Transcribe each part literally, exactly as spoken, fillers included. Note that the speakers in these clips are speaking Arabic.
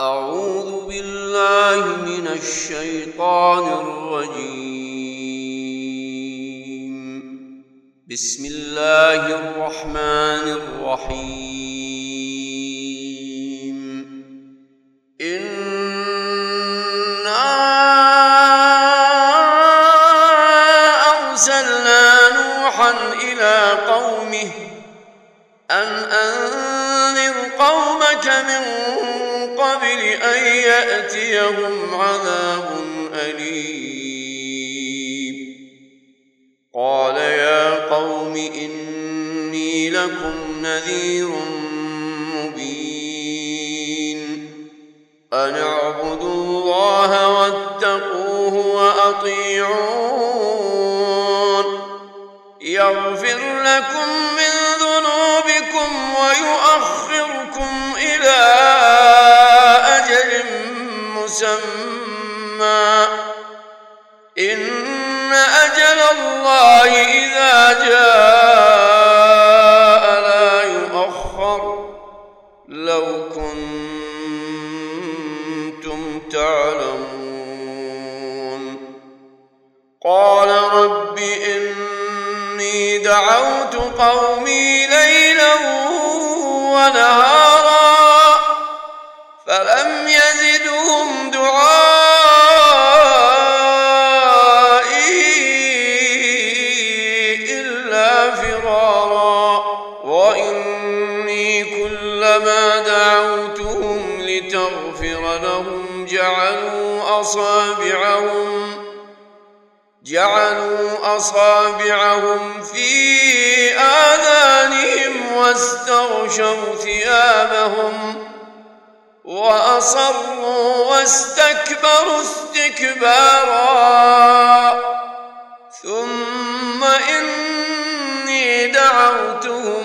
أعوذ بالله من الشيطان الرجيم. بسم الله الرحمن الرحيم. إنا أرسلنا نوحا إلى قومه أن أنذر قومك من قبل أن يأتيهم عذاب أليم. قال يا قوم إني لكم نذير مبين أن اعبدوا الله واتقوه وأطيعون يغفر لكم من ذنوبكم ويؤخركم إلى أجل مسمى إن أجل الله إذا جاء لا يؤخر لو كنتم تعلمون. قال رب إني دعوت قومي ليلا ونهارا فلم يزدهم دعائي إلا فرارا وإني كلما دعوتهم لتغفر لهم جعلوا أصابعهم جعلوا أصابعهم في آذانهم واستغشوا ثيابهم وأصروا واستكبروا استكبارا ثم إني دعوتهم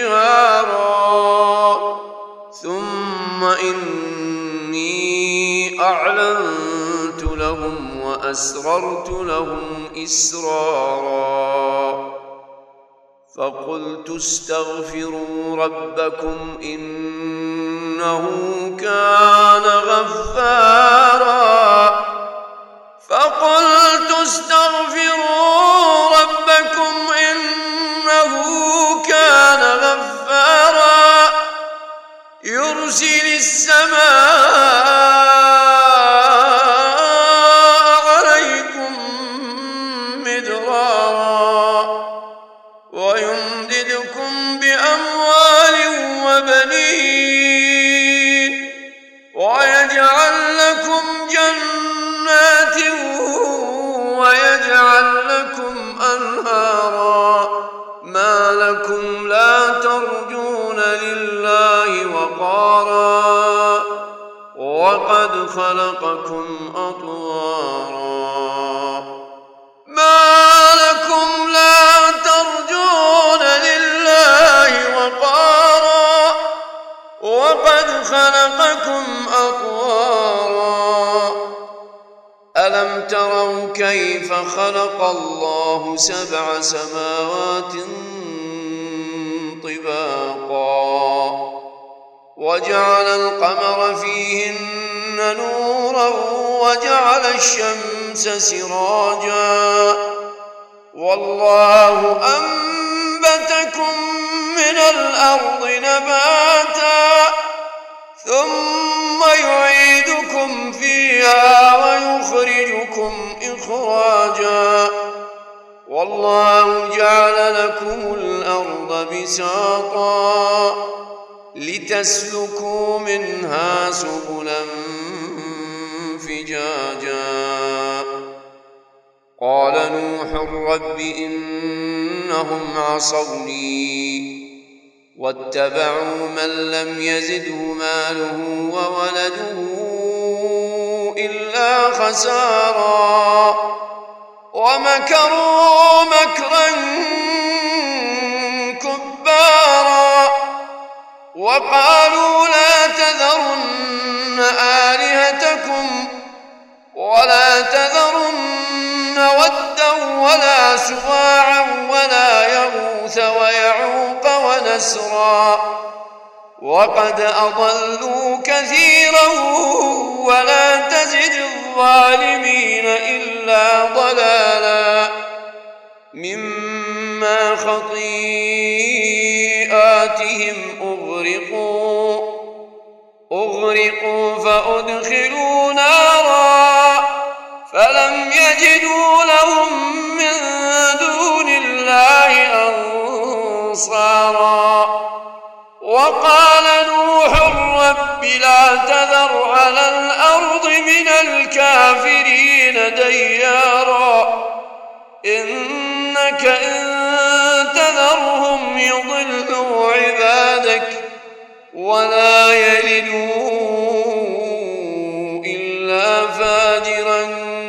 جهارا ثم إني أعلنت لهم وأسررت لهم إسرارا فقلت استغفروا ربكم إنه كان غفارا فقلت استغفروا ربكم إنه كان غفارا يرسل السماء ويمددكم بأموال وبنين ويجعل لكم جنات ويجعل لكم أنهارا ما لكم لا ترجون لله وقارا وقد خلقكم أطوارا ما لكم لا ترجون لله وقارا وقد خلقكم أطوارا ألم تروا كيف خلق الله سبع سماوات طباقا وجعل القمر فيهن نورا وجعل الشمس سراجا والله أنبتكم من الأرض نباتا ثم يعيدكم فيها ويخرجكم إخراجا والله جعل لكم الأرض بساطا لتسلكوا منها سبلا فجاجا قال نوح رب إنهم عصوني واتبعوا من لم يزده ماله وولده إلا خسارا ومكروا مكرا كبارا وقالوا لا تذرن آلهتكم ولا تذرن ودا ولا سواعا ولا يغوث ويعوق ونسرا وقد أضلوا كثيرا ولا تزد الظالمين إلا ضلالا مما خطيئاتهم أغرقوا أغرقوا فأدخلوا نارا فلم يجدوا لهم من دون الله أنصارا وقال نوح رب لا تذر على الأرض من الكافرين ديارا إنك إن تذرهم يضلوا عبادك ولا يلدوا إلا فاجرا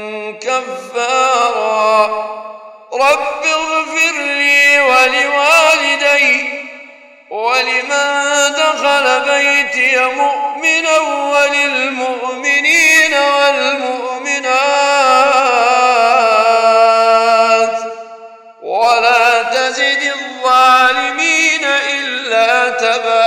كفارا رب اغفر لي ولوالدي ولمن دخل بيتي مؤمنا وللمؤمنين والمؤمنات ولا تزد الظالمين إلا تبارا.